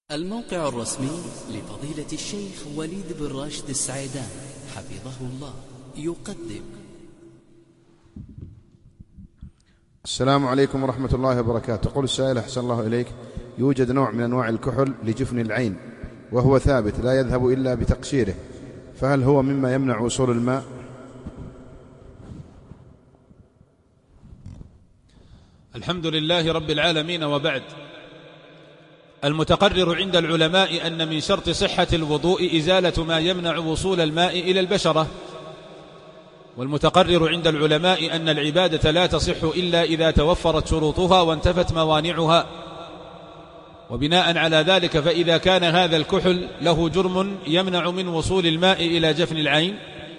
الموقع الرسمي لفضيلة الشيخ وليد بن راشد السعيدان حفظه الله يقدم. السلام عليكم ورحمة الله وبركاته. يقول السائل أحسن الله إليك: يوجد نوع من أنواع الكحل لجفن العين وهو ثابت لا يذهب إلا بتقشيره، فهل هو مما يمنع وصول الماء؟ الحمد لله رب العالمين، وبعد. المتقرر عند العلماء أن من شرط صحة الوضوء إزالة ما يمنع وصول الماء إلى البشرة، والمتقرر عند العلماء أن العبادة لا تصح إلا إذا توفرت شروطها وانتفت موانعها، وبناء على ذلك فإذا كان هذا الكحل له جرم يمنع من وصول الماء إلى جفن العين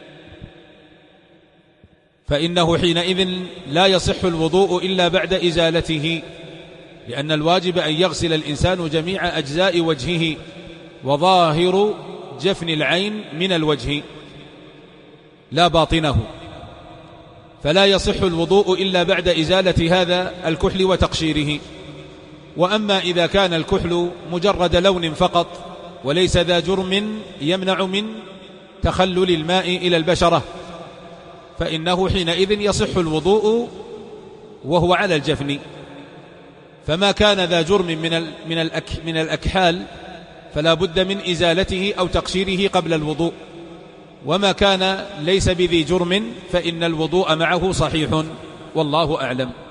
فإنه حينئذ لا يصح الوضوء إلا بعد إزالته، لأن الواجب أن يغسل الإنسان جميع أجزاء وجهه، وظاهر جفن العين من الوجه لا باطنه، فلا يصح الوضوء إلا بعد إزالة هذا الكحل وتقشيره. وأما إذا كان الكحل مجرد لون فقط وليس ذا جرم يمنع من تخلل الماء إلى البشرة فإنه حينئذ يصح الوضوء وهو على الجفن. فما كان ذا جرم من الأكحال فلا بد من إزالته أو تقشيره قبل الوضوء، وما كان ليس بذي جرم فإن الوضوء معه صحيح، والله أعلم.